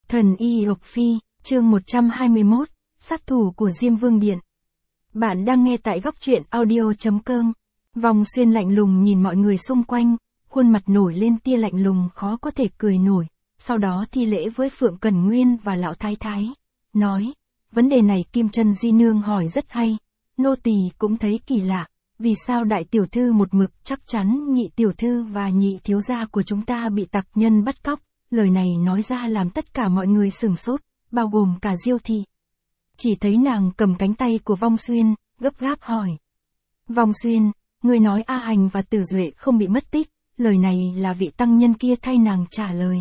Thần Y Lộc Phi, chương 121, sát thủ của Diêm Vương Điện. Bạn đang nghe tại góc truyện audio.com. Vong Xuyên lạnh lùng nhìn mọi người xung quanh, khuôn mặt nổi lên tia lạnh lùng khó có thể cười nổi, sau đó thi lễ với Phượng Cẩn Nguyên và Lão Thái Thái, nói, vấn đề này Kim Chân Di Nương hỏi rất hay, nô tỳ cũng thấy kỳ lạ, vì sao đại tiểu thư một mực chắc chắn nhị tiểu thư và nhị thiếu gia của chúng ta bị tặc nhân bắt cóc. Lời này nói ra làm tất cả mọi người sửng sốt, bao gồm cả Diêu Thị. Chỉ thấy nàng cầm cánh tay của Vong Xuyên, gấp gáp hỏi. Vong Xuyên, người nói A Hành và Tử Duệ không bị mất tích, lời này là vị tăng nhân kia thay nàng trả lời.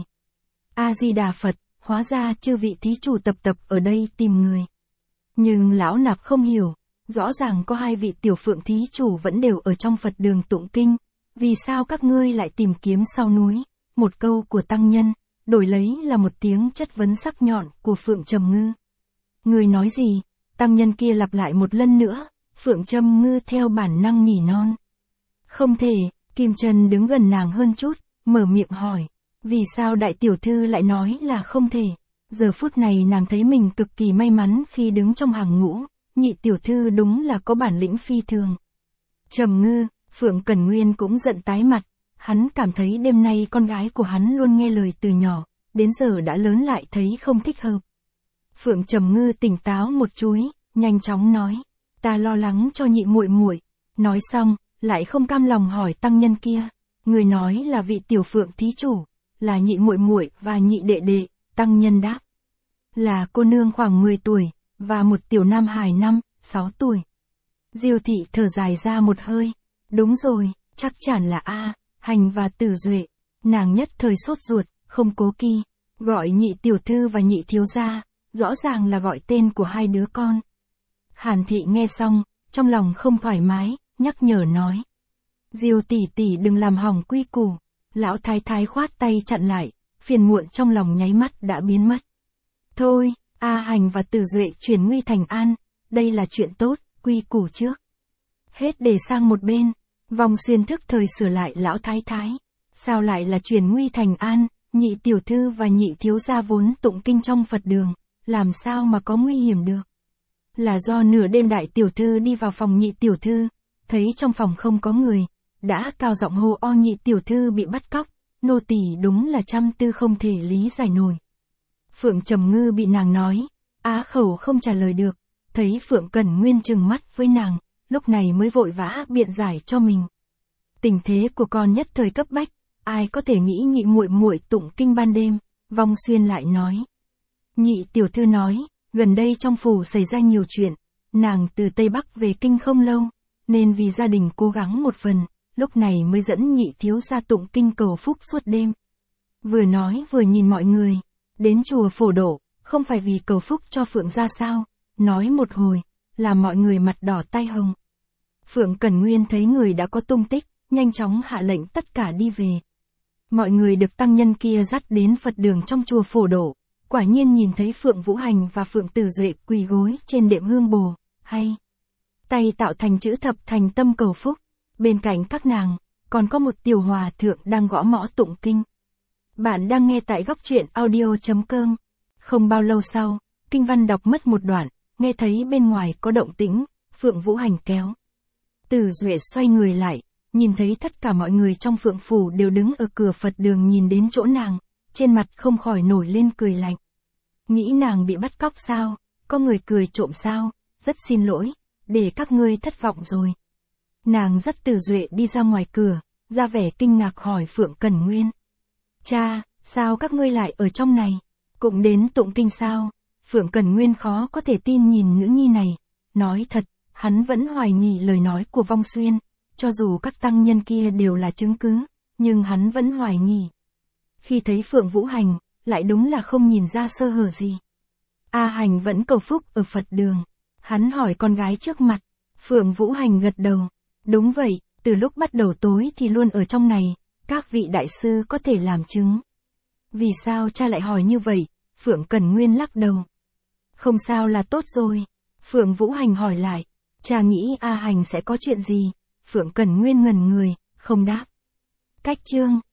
A-di-đà Phật, hóa ra chư vị thí chủ tập ở đây tìm người. Nhưng lão nạp không hiểu, rõ ràng có hai vị tiểu phượng thí chủ vẫn đều ở trong Phật đường tụng kinh, vì sao các ngươi lại tìm kiếm sau núi? Một câu của tăng nhân, đổi lấy là một tiếng chất vấn sắc nhọn của Phượng Trầm Ngư. Người nói gì? Tăng nhân kia lặp lại một lần nữa, Phượng Trầm Ngư theo bản năng nỉ non. Không thể, Kim Trần đứng gần nàng hơn chút, mở miệng hỏi, vì sao đại tiểu thư lại nói là không thể? Giờ phút này nàng thấy mình cực kỳ may mắn khi đứng trong hàng ngũ, nhị tiểu thư đúng là có bản lĩnh phi thường. Trầm Ngư, Phượng Cẩn Nguyên cũng giận tái mặt. Hắn cảm thấy đêm nay con gái của hắn luôn nghe lời từ nhỏ, đến giờ đã lớn lại thấy không thích hợp. Phượng Trầm Ngư tỉnh táo một chuối, nhanh chóng nói, ta lo lắng cho nhị muội muội. Nói xong, lại không cam lòng hỏi tăng nhân kia, người nói là vị tiểu phượng thí chủ, là nhị muội muội và nhị đệ đệ. Tăng nhân đáp, là cô nương khoảng 10 tuổi, và một tiểu nam hài 5-6 tuổi. Diêu Thị thở dài ra một hơi, đúng rồi, chắc chắn là A Hành và Tử Duệ. Nàng nhất thời sốt ruột, không cố kỵ, gọi nhị tiểu thư và nhị thiếu gia, rõ ràng là gọi tên của hai đứa con. Hàn Thị nghe xong, trong lòng không thoải mái, nhắc nhở nói. Diêu tỷ tỷ đừng làm hỏng quy củ. Lão Thái Thái khoát tay chặn lại, phiền muộn trong lòng nháy mắt đã biến mất. Thôi, A Hành và Tử Duệ chuyển nguy thành an, đây là chuyện tốt, quy củ trước. Hết để sang một bên. Vong Xuyên thức thời sửa lại Lão Thái Thái. Sao lại là chuyển nguy thành an, nhị tiểu thư và nhị thiếu gia vốn tụng kinh trong Phật đường, làm sao mà có nguy hiểm được? Là do nửa đêm đại tiểu thư đi vào phòng nhị tiểu thư, thấy trong phòng không có người, đã cao giọng hô o nhị tiểu thư bị bắt cóc, nô tỳ đúng là trăm tư không thể lý giải nổi. Phượng Trầm Ngư bị nàng nói, á khẩu không trả lời được, thấy Phượng Cẩn Nguyên trừng mắt với nàng. Lúc này mới vội vã biện giải cho mình. Tình thế của con nhất thời cấp bách, ai có thể nghĩ nhị muội muội tụng kinh ban đêm? Vong Xuyên lại nói. Nhị tiểu thư nói, gần đây trong phủ xảy ra nhiều chuyện, nàng từ Tây Bắc về kinh không lâu, nên vì gia đình cố gắng một phần, lúc này mới dẫn nhị thiếu gia tụng kinh cầu phúc suốt đêm. Vừa nói vừa nhìn mọi người, đến chùa Phổ Độ, không phải vì cầu phúc cho Phượng gia sao? Nói một hồi, làm mọi người mặt đỏ tai hồng. Phượng Cẩn Nguyên thấy người đã có tung tích, nhanh chóng hạ lệnh tất cả đi về. Mọi người được tăng nhân kia dắt đến Phật đường trong chùa Phổ Độ, quả nhiên nhìn thấy Phượng Vũ Hành và Phượng Tử Duệ quỳ gối trên đệm hương bồ, hay tay tạo thành chữ thập thành tâm cầu phúc. Bên cạnh các nàng, còn có một tiểu hòa thượng đang gõ mõ tụng kinh. Bạn đang nghe tại góc truyện audio.com. Không bao lâu sau, kinh văn đọc mất một đoạn, nghe thấy bên ngoài có động tĩnh, Phượng Vũ Hành kéo. Tử Duệ xoay người lại, nhìn thấy tất cả mọi người trong Phượng Phủ đều đứng ở cửa Phật đường nhìn đến chỗ nàng, trên mặt không khỏi nổi lên cười lạnh. Nghĩ nàng bị bắt cóc sao, có người cười trộm sao, rất xin lỗi, để các ngươi thất vọng rồi. Nàng dắt Tử Duệ đi ra ngoài cửa, ra vẻ kinh ngạc hỏi Phượng Cẩn Nguyên. Cha, sao các ngươi lại ở trong này, cũng đến tụng kinh sao? Phượng Cẩn Nguyên khó có thể tin nhìn nữ nhi này, nói thật. Hắn vẫn hoài nghi lời nói của Vong Xuyên, cho dù các tăng nhân kia đều là chứng cứ, nhưng hắn vẫn hoài nghi. Khi thấy Phượng Vũ Hành, lại đúng là không nhìn ra sơ hở gì. A Hành vẫn cầu phúc ở Phật đường. Hắn hỏi con gái trước mặt, Phượng Vũ Hành gật đầu. Đúng vậy, từ lúc bắt đầu tối thì luôn ở trong này, các vị đại sư có thể làm chứng. Vì sao cha lại hỏi như vậy? Phượng Cẩn Nguyên lắc đầu. Không sao là tốt rồi. Phượng Vũ Hành hỏi lại. Cha nghĩ A Hành sẽ có chuyện gì? Phượng Cẩn Nguyên ngẩn người, không đáp. Cách chương